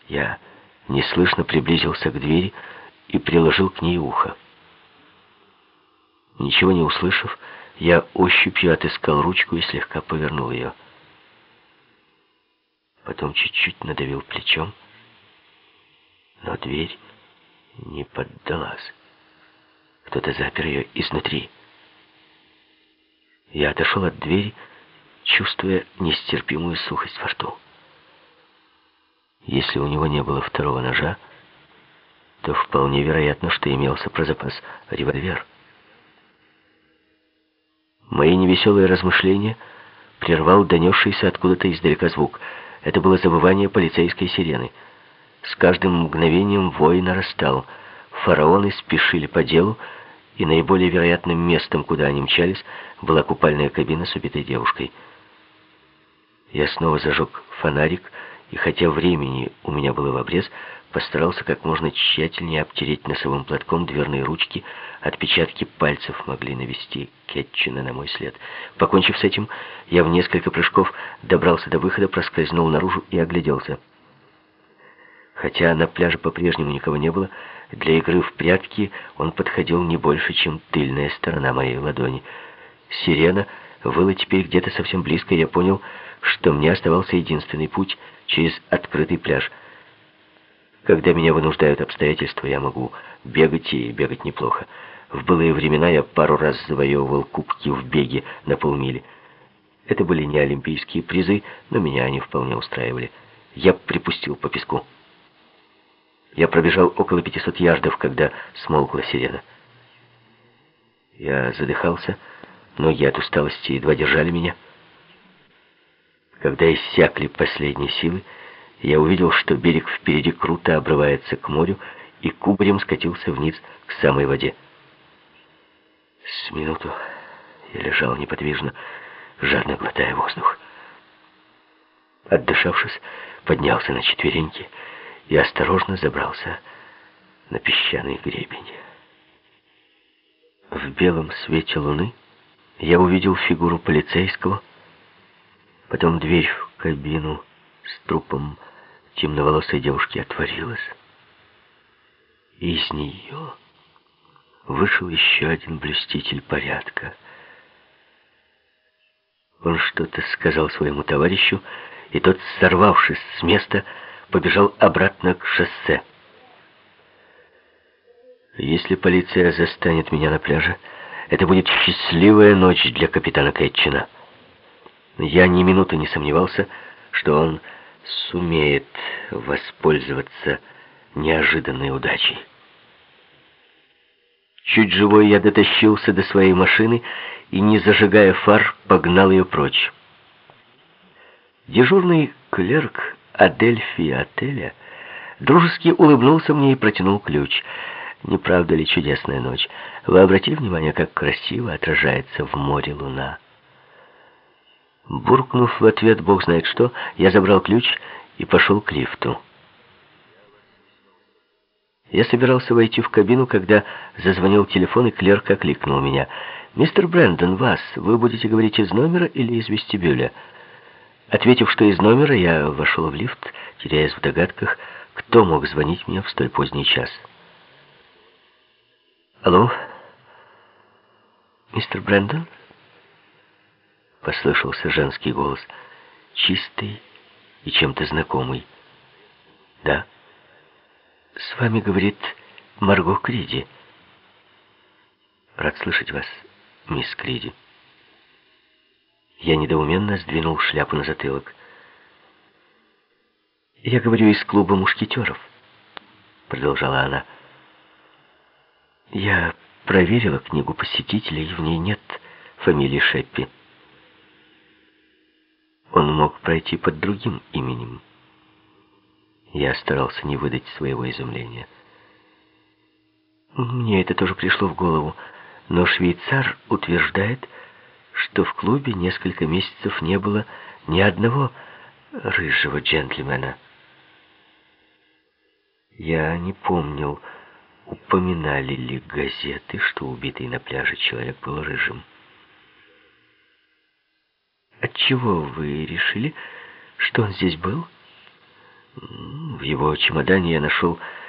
Я неслышно приблизился к двери и приложил к ней ухо. Ничего не услышав, я ощупью отыскал ручку и слегка повернул ее. Потом чуть-чуть надавил плечом, но дверь не поддалась. Кто-то запер ее изнутри. Я отошел от двери, чувствуя нестерпимую сухость во рту. Если у него не было второго ножа, то вполне вероятно, что имелся про запас револьвер. Мои невеселые размышления прервал донесшийся откуда-то издалека звук. Это было завывание полицейской сирены. С каждым мгновением вой нарастал. Фараоны спешили по делу, и наиболее вероятным местом, куда они мчались, была купальная кабина с убитой девушкой. Я снова зажег фонарик, и хотя времени у меня было в обрез, постарался как можно тщательнее обтереть носовым платком дверные ручки. Отпечатки пальцев могли навести Кетчина на мой след. Покончив с этим, я в несколько прыжков добрался до выхода, проскользнул наружу и огляделся. Хотя на пляже по-прежнему никого не было, для игры в прятки он подходил не больше, чем тыльная сторона моей ладони. Сирена выла теперь где-то совсем близко, и я понял, что мне оставался единственный путь через открытый пляж. Когда меня вынуждают обстоятельства, я могу бегать, и бегать неплохо. В былые времена я пару раз завоевывал кубки в беге на полмили. Это были не олимпийские призы, но меня они вполне устраивали. Я припустил по песку. Я пробежал около 500 ярдов, когда смолкла сирена. Я задыхался, ноги от усталости едва держали меня. Когда иссякли последние силы, я увидел, что берег впереди круто обрывается к морю и кубарем скатился вниз к самой воде. С минуту я лежал неподвижно, жадно глотая воздух. Отдышавшись, поднялся на четвереньки и осторожно забрался на песчаный гребень. В белом свете луны я увидел фигуру полицейского, потом дверь в кабину с трупом темноволосой девушки отворилась, и из нее вышел еще один блюститель порядка. Он что-то сказал своему товарищу, и тот, сорвавшись с места, побежал обратно к шоссе. Если полиция застанет меня на пляже, это будет счастливая ночь для капитана Кетчина. Я ни минуты не сомневался, что он сумеет воспользоваться неожиданной удачей. Чуть живой я дотащился до своей машины и, не зажигая фар, погнал ее прочь. Дежурный клерк Адельфи отеля дружески улыбнулся мне и протянул ключ. Не правда ли чудесная ночь? Вы обратили внимание, как красиво отражается в море луна? Буркнув в ответ бог знает что, я забрал ключ и пошел к лифту. Я собирался войти в кабину, когда зазвонил телефон, и клерк окликнул меня. «Мистер Брэндон, вас. Вы будете говорить из номера или из вестибюля?» Ответив, что из номера, я вошел в лифт, теряясь в догадках, кто мог звонить мне в столь поздний час. «Алло? Мистер Брэндон?» Послышался женский голос, чистый и чем-то знакомый. «Да. С вами говорит Марго Криди». «Рад слышать вас, мисс Криди». Я недоуменно сдвинул шляпу на затылок. «Я говорю из клуба мушкетеров», — продолжала она. «Я проверила книгу посетителей, и в ней нет фамилии Шеппи. Он мог пройти под другим именем». Я старался не выдать своего изумления. «Мне это тоже пришло в голову, но швейцар утверждает, что в клубе несколько месяцев не было ни одного рыжего джентльмена». Я не помнил, упоминали ли газеты, что убитый на пляже человек был рыжим. «Отчего вы решили, что он здесь был?» В его чемодане я нашел